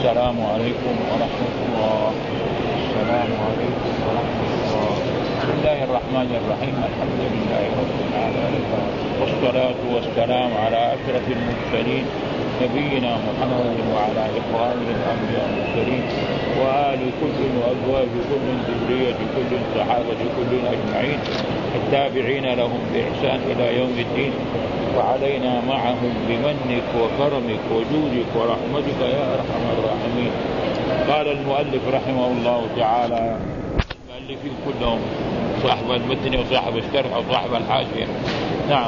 السلام عليكم ورحمة الله. السلام عليكم ورحمة الله. بسم الله الرحمن الرحيم. الحمد لله رب العالمين، والصلاة والسلام على أشرف المرسلين نبينا محمد وعلى إخوانه الأنبياء المرسلين وآل كل وأزواج كل ذرية كل صحابة كل أجمعين التابعين لهم بإحسان إلى يوم الدين، وعلينا معهم بمنك وكرمك وجودك ورحمتك يا أرحم الراحمين. قال المؤلف رحمه الله تعالى، المؤلفين كلهم صاحب المتن وصاحب الشرح وصاحب الحاشية. نعم.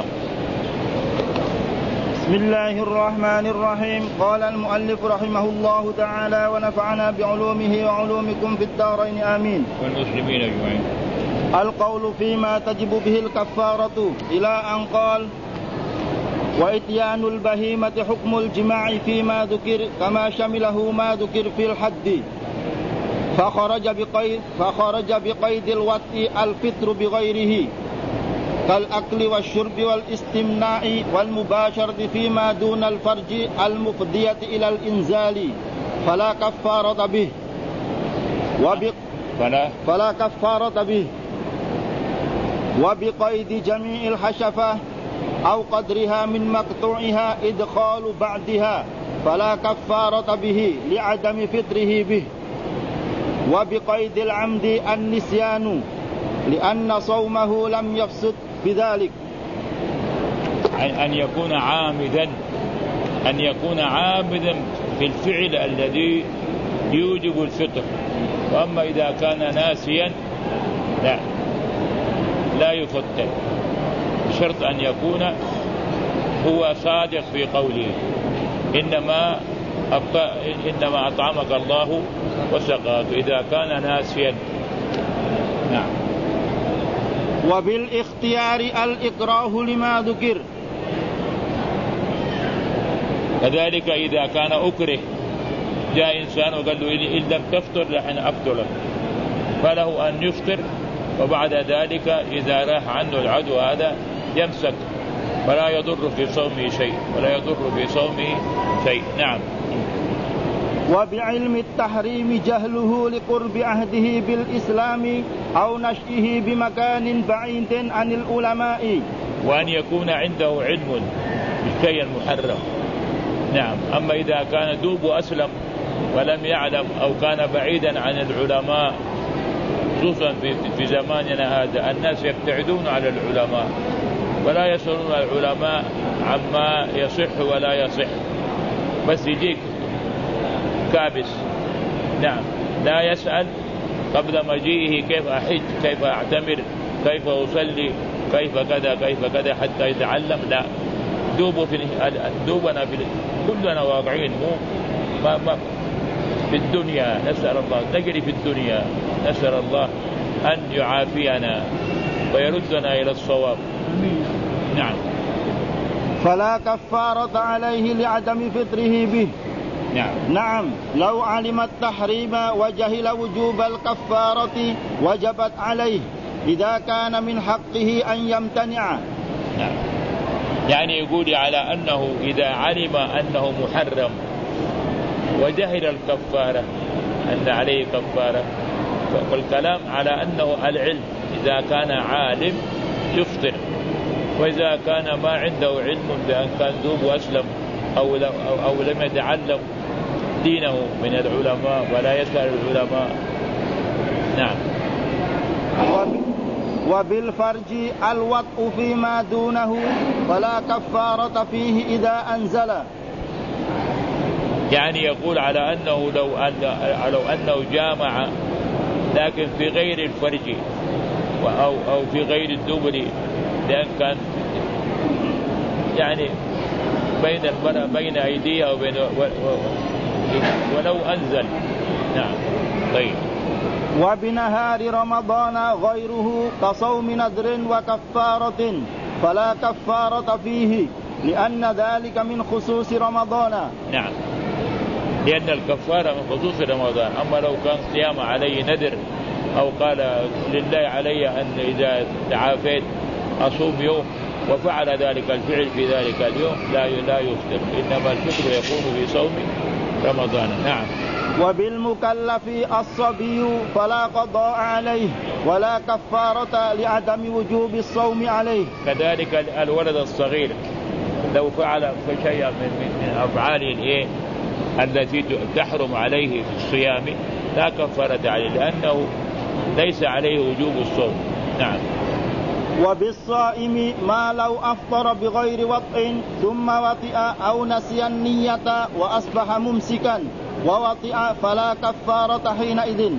بسم الله الرحمن الرحيم. قال المؤلف رحمه الله تعالى ونفعنا بعلومه وعلومكم في الدارين آمين. والمسلمين أجمعين. القول فيما تجب به الكفارة إلى أن قال: وإتيان البهيمة حكم الجماع فيما ذكر كما شمله ما ذكر في الحد، فخرج بقيد الوطء الفطر بغيره كالأكل والشرب والاستمناء والمباشرة فيما دون الفرج المفضية إلى الإنزال فلا كفارة به فلا كفارة به. وبقيد جميع الحشفة أو قدرها من مقطوعها إدخال بعدها فلا كفارة به لعدم فطره به. وبقيد العمد النسيان لأن صومه لم يفسد بذلك. أن يكون عامدا في الفعل الذي يوجب الفطر. وأما إذا كان ناسيا لا يفطر، بشرط أن يكون هو صادق في قوله إنما أطعمك الله وسقاك، إذا كان ناسيا. نعم. وبالاختيار الإكراه لما ذكر، كذلك إذا كان أكره، جاء إنسان وقال له إن لم تفطر لحن أقتلك، فله أن يفطر، وبعد ذلك إذا راح عنه العدو هذا يمسك ولا يضر في صومه شيء. نعم. وبعلم التحريم جهله لقرب عهده بالإسلام أو نشئه بمكان بعيد عن العلماء، وأن يكون عنده علم بالشيء المحرم. نعم. أما إذا كان دوب أسلم ولم يعلم أو كان بعيدا عن العلماء، خصوصا في زماننا هذا الناس يبتعدون على العلماء ولا يسألون العلماء عما يصح ولا يصح، بس يجيك كابس. نعم. لا يسأل قبل مجيئه كيف أحج، كيف أعتمر، كيف أصلي، كيف كذا حتى يتعلم. لا، دوبنا كلنا واقعين ما في الدنيا. نسأل الله نجري في الدنيا، نسأل الله أن يعافينا ويردنا إلى الصواب. نعم. فلا كفارة عليه لعدم فطره به. نعم. لو علم التحريم وجهل وجوب الكفارة وجبت عليه إذا كان من حقه أن يمتنع. نعم. يعني يقول على أنه إذا علم أنه محرم وجهل الكفارة أن عليه كفارة، والكلام على أنه العلم، إذا كان عالم يفطر، وإذا كان ما عنده علم بأن كان ذوب وأسلم أو لم يتعلم دينه من العلماء ولا يسأل العلماء. نعم. وبالفرج الوطء فيما دونه فلا كفارة فيه إذا أنزل. يعني يقول على أنه لو أنه جامع لكن في غير الفرج أو في غير الدبر، لأن كان يعني بين أيديها ولو أنزل. نعم. طيب. وبنهار رمضان غيره كصوم نذر وكفارة فلا كفارة فيه لأن ذلك من خصوص رمضان. نعم. لأن الكفارة من خصوص رمضان. أما لو كان صيام عليه نذر أو قال لله علي أن إذا تعافيت أصوم يوم وفعل ذلك الفعل في ذلك اليوم لا يفطر، إنما الفطر يكون في صوم رمضان. نعم. وبالمكلف الصبي فلا قضاء عليه ولا كفارة لعدم وجوب الصوم عليه. كذلك الولد الصغير لو فعل شيئا من أفعال التي تحرم عليه في الصيام لا كفارة عليه لأنه ليس عليه وجوب الصوم. نعم. وبالصائم ما لو أفطر بغير وطء ثم وطئ أو نسي النية وأصبح ممسكا ووطئ فلا كفارة حينئذ.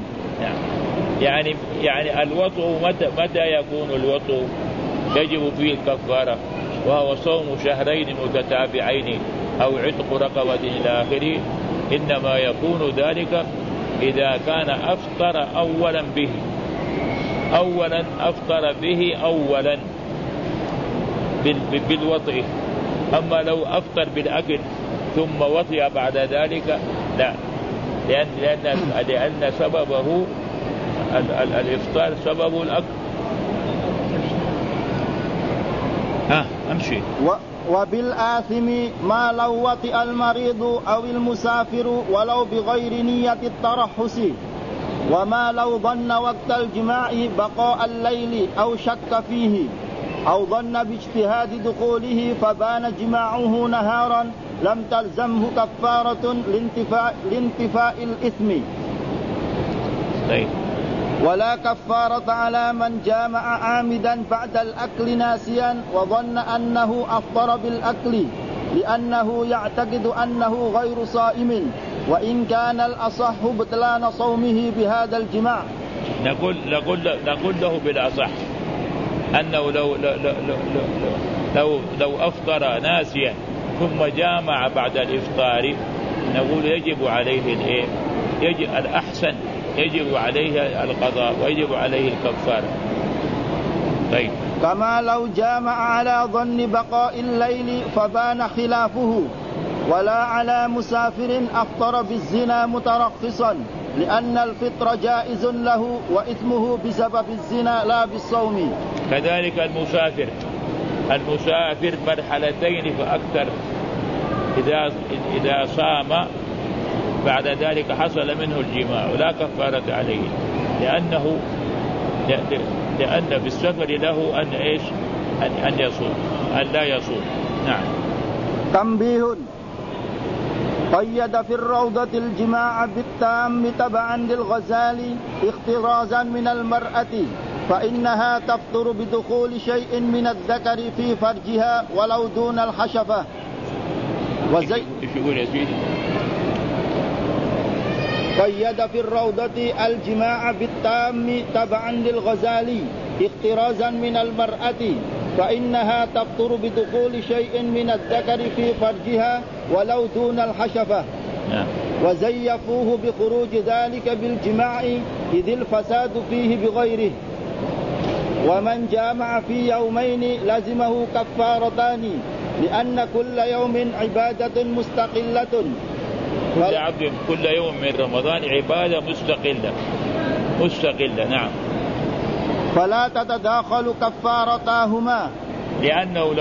يعني الوطء متى يكون الوطء يجب فيه الكفارة؟ وهو صوم شهرين متتابعين أو عتق رقبة إلى آخره. إنما يكون ذلك إذا كان أفطر أولا أفطر به أولا بالوطئ. أما لو أفطر بالأكل ثم وطئ بعد ذلك لا، لأن سببه الإفطار سبب الأكل. أمشي. وبالآثم ما لو وطئ المريض أو المسافر ولو بغير نية الترحس، وما لو ظن وقت الجماع بقاء الليل أو شك فيه أو ظن باجتهاد دخوله فبان جماعه نهارا لم تلزمه كفارة لانتفاء الإثم. ولا كفارة على من جامع عامدا بعد الأكل ناسيا وظن أنه أفطر بالأكل لأنه يعتقد أنه غير صائم، وإن كان الأصح بطلان صومه بهذا الجماع. نقول له بالأصح أنه لو أفطر ناسيا ثم جامع بعد الإفطار نقول يجب عليه يجب الأحسن يجب عليه القضاء ويجب عليه الكفارة. طيب. كما لو جامع على ظن بقاء الليل فبان خلافه، ولا على مسافر أفطر بالزنا مترخصا لأن الفطر جائز له وإثمه بسبب الزنا لا بالصوم. كذلك المسافر مرحلتين فأكثر إذا صام بعد ذلك حصل منه الجماع ولا كفارة عليه لأن في السفر له أن يصوم أن لا يصوم. نعم. تنبيه: قيد في الروضة الجماع بالتام تبعا للغزالي احترازا من المرأة، فإنها تفطر بدخول شيء من الذكر في فرجها ولو دون الحشفة. قيد في الروضة الجماع بالتام تبعا للغزالي احترازا من المرأة، فإنها تفطر بدخول شيء من الذكر في فرجها ولو دون الحشفة. وزيفوه بخروج ذلك بالجماع إذ الفساد فيه بغيره. ومن جامع في يومين لزمه كفارتان لأن كل يوم عبادة مستقلة. كل يوم من رمضان عبادة مستقلة. نعم. فلا تتداخل كفارتاهما، لأنه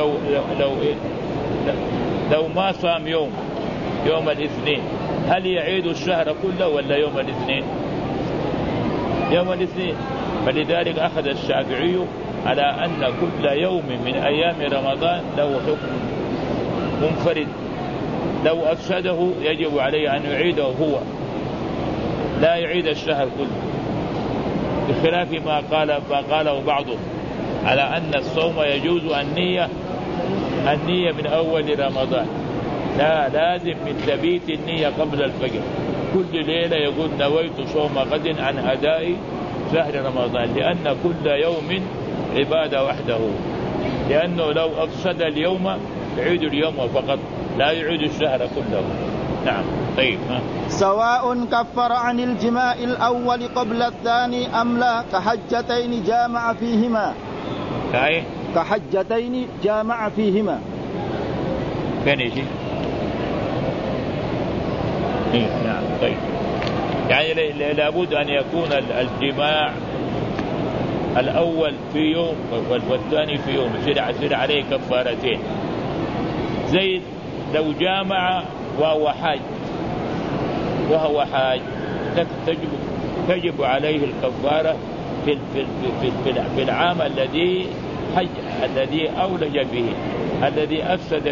لو ما صام يوم الاثنين هل يعيد الشهر كله ولا يوم الاثنين؟ يوم الاثنين. فلذلك أخذ الشافعي على أن كل يوم من أيام رمضان له حكم منفرد، لو أفسده يجب عليه أن يعيده هو لا يعيد الشهر كله، بخلاف ما قاله بعضهم على أن الصوم يجوز النية من أول رمضان، لا لازم من تبيت النية قبل الفجر، كل ليلة يقول نويت صوم غد عن أداء شهر رمضان، لأن كل يوم عبادة وحده، لأنه لو أفسد اليوم يعيد اليوم فقط لا يعيد الشهر كله. نعم. طيب. سواء كفر عن الجماع الأول قبل الثاني أم لا، كحجتين جامع فيهما. كحجتين جامع فيهما. كان يجي. نعم. طيب. يعني لابد أن يكون الجماع الأول في يوم والثاني في يوم، يصير عليه كفارتين. زي لو جامع وهو حاج تجب عليه الكفارة في العام الذي أولج به، الذي أفسد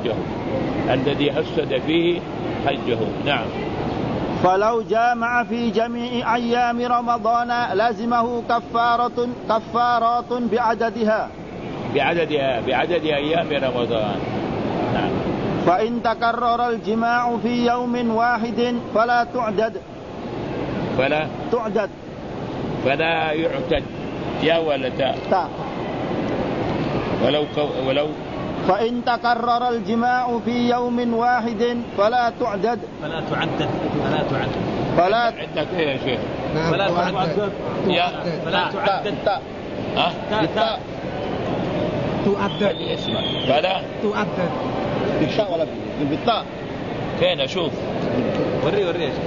فيه حجه. نعم. فلو جامع في جميع أيام رمضان لزمه كفارات بعدد أيام رمضان. نعم. فإن تكرر الجماع في يوم واحد فلا يعتد يا ولد ولو فإن تكرر الجماع في يوم واحد فلا تعدد عندك ايه يا شيخ؟ فلا تعدد بالتاء ولا بالتاء؟ فين اشوف؟ وري يا شيخ.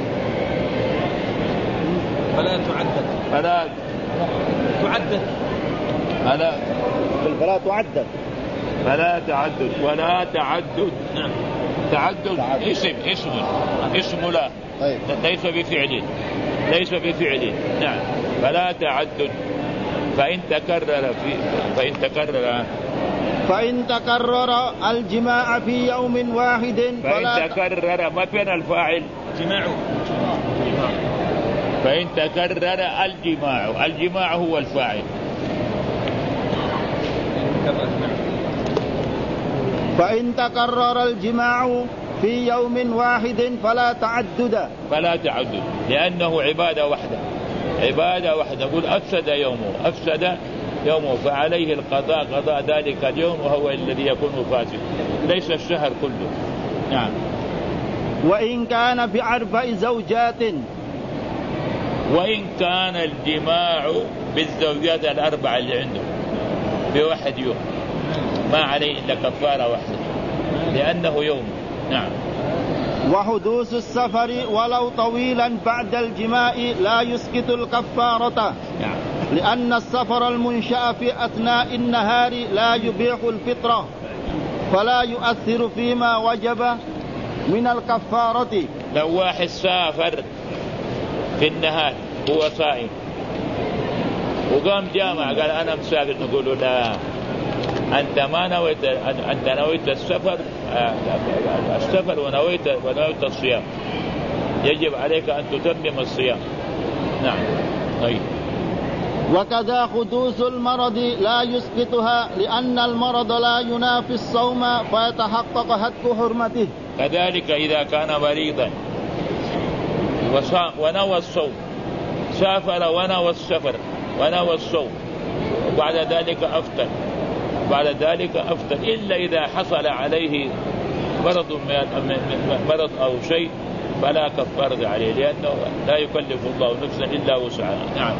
فلا تعدد فلا تعدد. نعم. تعدد اسم لا. طيب. ليس بفعل. نعم. فلا تعدد. فإن تكرر الجماع في يوم واحد فإن تكرر ما بين الفاعل جماع. فإن تكرر الجماع هو الفاعل. فإن تكرر الجماع في يوم واحد فلا تعدد لأنه عبادة واحدة. قل أفسد يومه فعليه القضاء قضاء ذلك اليوم وهو الذي يكون فاسد، ليس الشهر كله. نعم. وإن كان ب4 زوجات، وإن كان الجماع بالزوجات 4 اللي عنده بواحد يوم ما عليه إلا كفارة واحدة لأنه يوم. نعم. وحدوث السفر ولو طويلا بعد الجماع لا يسقط الكفارة. نعم. لأن السفر المنشأ في أثناء النهار لا يبيح الفطرة فلا يؤثر فيما وجب من الكفارة. لو واحد سافر في النهار هو صائم وقام جامع قال أنا مسافر، نقول له لا، أنت نويت السفر ونويت الصيام، يجب عليك أن تتمم الصيام. نعم. طيب. وكذا حدوث المرض لا يسقطها لأن المرض لا ينافي الصوم فيتحقق هتك حرمته. كذلك إذا كان مريضا ونوى الصوم، سافر ونوى السفر ونوى الصوم وبعد ذلك أفطر إلا إذا حصل عليه مرض أو شيء فلا كفارة عليه لأنه لا يكلف الله نفسا إلا وسعها. نعم.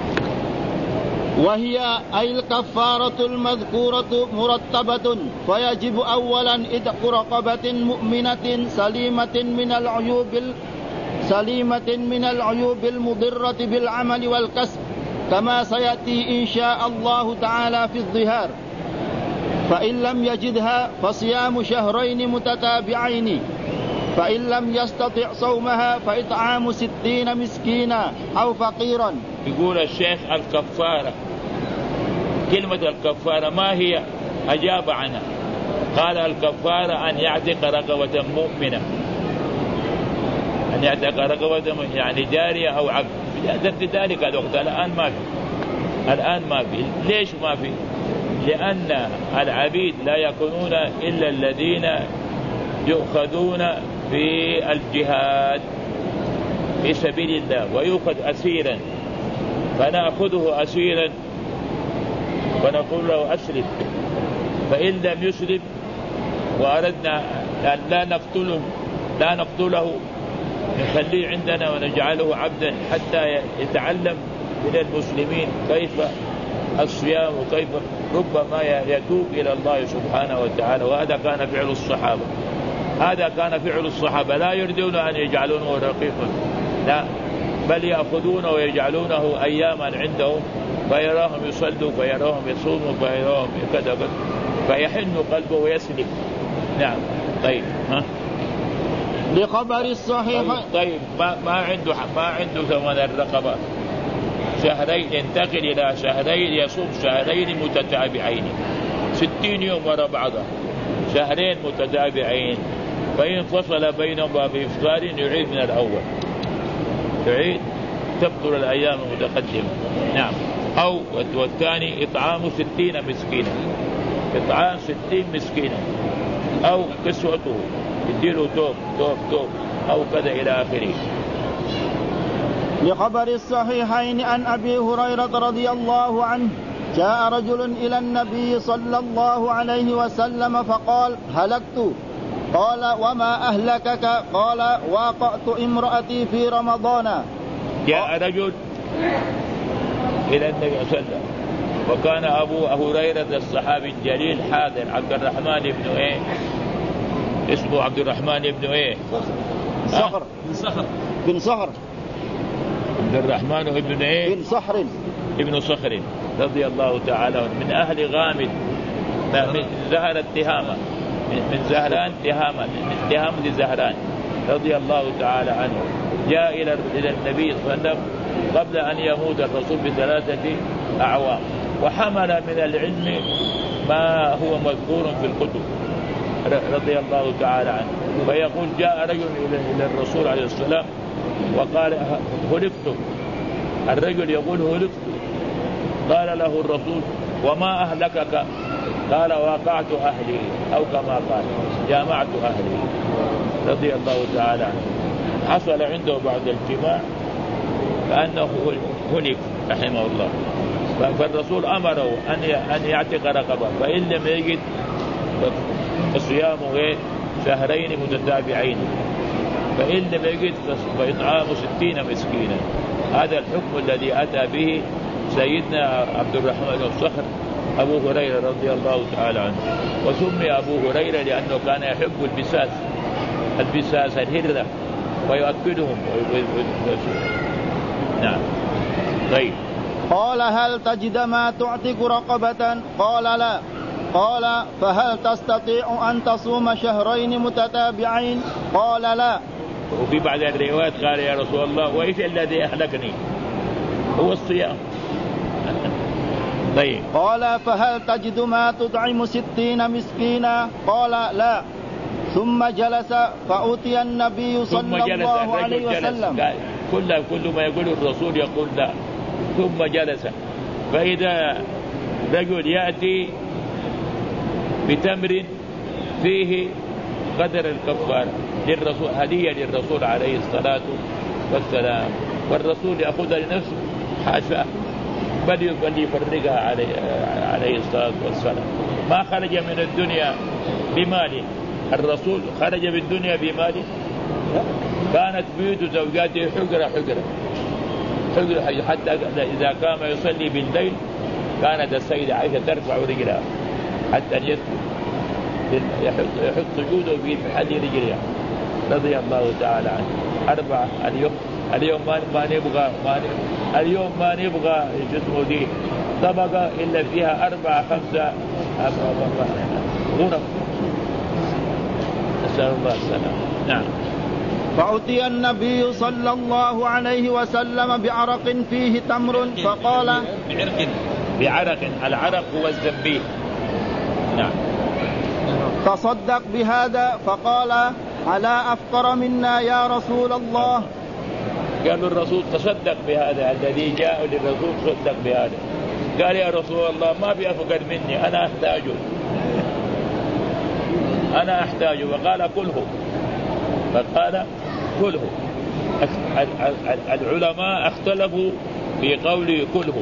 وهي أي الكفارة المذكورة مرتبة، فيجب أولا إتق رقبة مؤمنة سليمة من العيوب المضرة بالعمل والكسب كما سيأتي إن شاء الله تعالى في الظهار. فإن لم يجدها فصيام شهرين متتابعين، فإن لم يستطع صومها فإطعام 60 مسكينا أو فقيرا. يقول الشيخ الكفارة، كلمة الكفارة ما هي؟ أجاب عنها قال الكفارة أن يعتق رقبة مؤمنة، أن يعتق رقبة يعني جارية أو عبد. ذلك الوقت الآن ما في. ليش ما في؟ لأن العبيد لا يكونون إلا الذين يؤخذون في الجهاد في سبيل الله ويؤخذ أسيرا، فنأخذه أسيرا ونقول له أسلم، فإن لم يسلم وأردنا أن لا نقتله نخليه عندنا ونجعله عبدا حتى يتعلم من المسلمين كيف الصيام وكيف ربما يتوب إلى الله سبحانه وتعالى. وهذا كان فعل الصحابة، لا يريدون أن يجعلونه رقيقا، لا، بل يأخذونه ويجعلونه أياما عندهم فيراهم يصلوا فيراهم يصوموا فيراهم كذا فيحن قلبه ويسلم. نعم. طيب. لخبر الصحيح. طيب ما عنده ثمن الرقبة، شهرين ينتقل إلى شهرين، يصوم شهرين متتابعين 60 يوم وراء بعضها، شهرين متتابعين، فإن فصل بينهما بإفطار يعيد من الأول، يعيد تبطل الأيام المتقدمة. نعم. أو والثاني إطعام 60 مسكينا، إطعام 60 مسكينا، أو كسوته يديله توب أو كذا إلى آخره. لخبر الصحيحين عن أبي هريرة رضي الله عنه جاء رجل إلى النبي صلى الله عليه وسلم فقال هلكت. قال وما أهلكك؟ قال واقعت امرأتي في رمضان. جاء رجل إلى النبي صلى الله عليه وسلم، وكان أبو هريرة الصحابي الجليل حاضر، عبد الرحمن بن إيه اسمه؟ عبد الرحمن بن إيه؟ صخر. بن صخر. عبد الرحمن بن إيه؟ بن صخر. ابن صخر رضي الله تعالى عنه، من أهل غامد، من زهر التهامة، من زهران تهامة، من تهامة زهران رضي الله تعالى عنه. جاء إلى النبي صلى الله عليه وسلم قبل أن يموت الرسول ب3 أعوام، وحمل من العلم ما هو مذكور في الكتب رضي الله تعالى عنه. فيقول جاء رجل إلى الرسول عليه السلام وقال هلكت. الرجل يقول هلكت. قال له الرسول وما أهلكك؟ قال واقعت أهلي، أو كما قال جامعت أهلي رضي الله تعالى عنه. حصل عنده بعد الجماع فأنه هلك رحمه الله، فالرسول أمره أن يعتق رقبة، فإن لم يجد فصيامه شهرين متتابعين، فإن لم يجد فإطعام 60 مسكينا. هذا الحكم الذي أتى به سيدنا عبد الرحمن بن صخر أبو هريرة رضي الله تعالى عنه. وسمي أبو هريرة لأنه كان يحب البساس الهرة ويؤكلهم. نعم. طيب. قال هل تجد ما تعتق رقبة؟ قال لا. قال فهل تستطيع أن تصوم شهرين متتابعين؟ قال لا. وفي بعض الروايات قال يا رسول الله وإيش الذي أهلكني؟ هو الصيام. طيب. قال فهل تجد ما تطعم 60 مسكينا؟ قال لا. ثم جلس فأتي النبي صلى الله عليه وسلم. كل ما يقول الرسول يقول لا. ثم جلس، فإذا رجل يأتي بتمر فيه قدر الكفارة للرسول، هدية للرسول عليه الصلاة والسلام، والرسول يأخذها لنفسه حاشا، بل يفرقها عليه الصلاة والسلام. ما خرج من الدنيا بماله، الرسول خرج من الدنيا بماله. كانت بيوت زوجاته حجرة حتى إذا قام يصلي بالليل كانت السيدة عائشة ترفع رجلها حتى يسجد، يحط سجوده في محل رجلها رضي الله تعالى عنه. 4 اليوم ما نبغى جسمه دي طبقة إلا فيها 4 5 غرف، نسأل الله السلامة. نعم. فأتي النبي صلى الله عليه وسلم بعرق فيه تمر فقال بعرق، العرق هو الزنبيل. نعم. تصدق بهذا، فقال ألا أفقر منا يا رسول الله؟ قالوا الرسول تصدق بهذا، الذي جاء للرسول تصدق بهذا. قال يا رسول الله ما بأفقر مني، أنا أحتاجه. وقال كله، فقال كله. العلماء اختلفوا في قوله كله،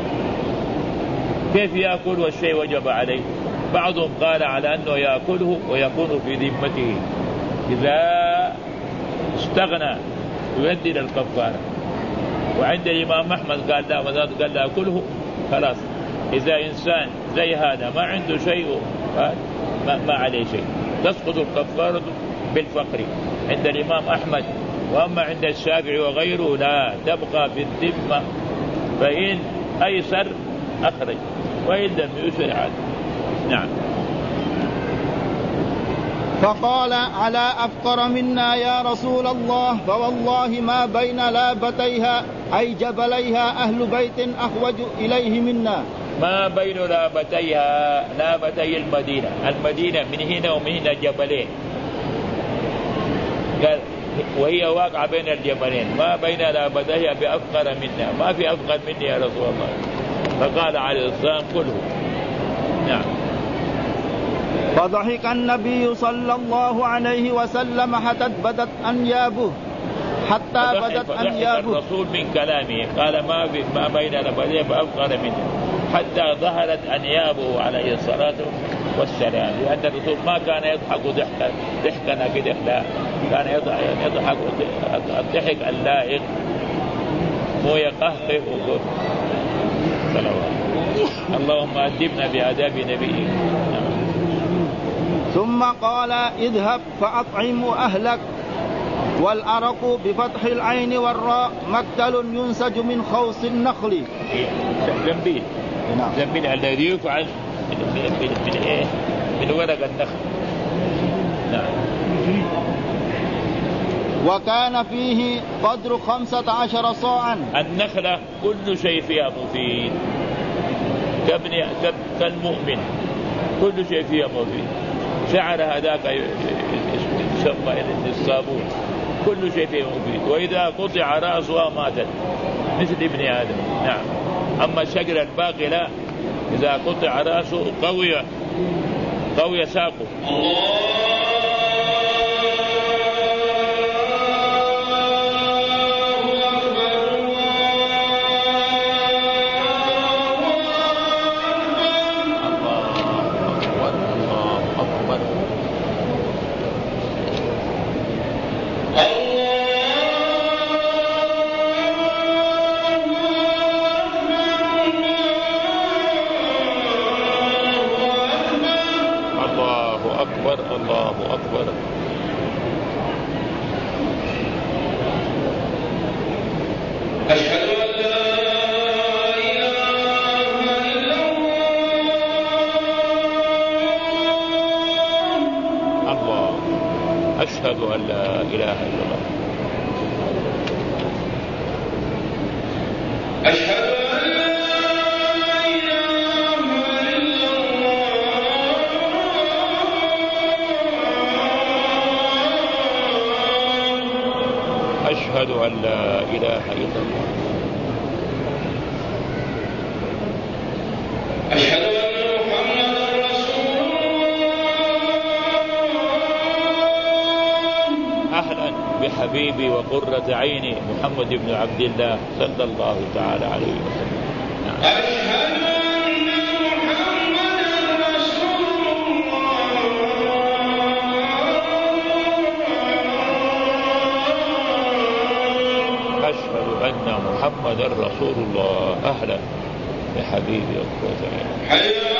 كيف يأكل والشيء وجب عليه؟ بعضهم قال على أنه يأكله ويكون في ذمته، إذا استغنى يؤدي الكفارة. وعند الإمام أحمد قال لا، قال لا كله خلاص. إذا إنسان زي هذا ما عنده شيء ما عليه شيء، تسقط الكفارة بالفقر عند الإمام أحمد. وأما عند الشافعي وغيره لا، تبقى بالذمة، فإن أيسر أخرج وإن لم يسر عاد. نعم. فقال على أفقر منا يا رسول الله فوالله ما بين لابتيها أي جبليها أهل بيت أحوج إليه منا. ما بين لابتيها لابتي المدينة من هنا ومن هنا جبلين، قال وهي واقعة بين الجبلين، ما بين لابتيها بأفقر منا، ما في أفقر مني يا رسول الله. فقال عليه السلام كله. نعم. فضحك النبي صلى الله عليه وسلم حتى بدت أنيابه الرسول من كلامه، قال ما بين لابتيه بأفقر منه حتى ظهرت أنيابه عليه الصلاة والسلام، لأن الرسول ما كان يضحك ضحكنا كده، لا كان يضحك الضحك اللائق مو يقهقه صلوات. اللهم أدبنا بآداب نبيك. ثم قال اذهب فأطعم أهلك. والأرق بفتح العين والراء مقتل ينسج من خوص النخل. زنبيل الذي يفعل من ورق النخل. نعم. وكان فيه قدر 15 صاعا. النخلة كل شيء فيها مفيد كالمؤمن، كل شيء فيها مفيد. شعر هذاك يسمى الصابون، كل شيء فيه مفيد. وإذا قطع رأسها ماتت مثل ابن آدم. نعم. أما الشجرة الباقي لا، إذا قطع رأسه قوي ساقه. الله أكبر. أشهد أن لا إله إلا الله. أشهد أن لا إله إلا الله. أشهد أشهد أن لا إله إلا الله. أشهد أن محمدا رسول الله. أهلا بحبيبي وقرة عيني محمد بن عبد الله صلى الله تعالى عليه وسلم. أشهد أن محمدا رسول الله. أشهد أن محمدا رسول الله. أهلا يا حبيبي وقرة عيني.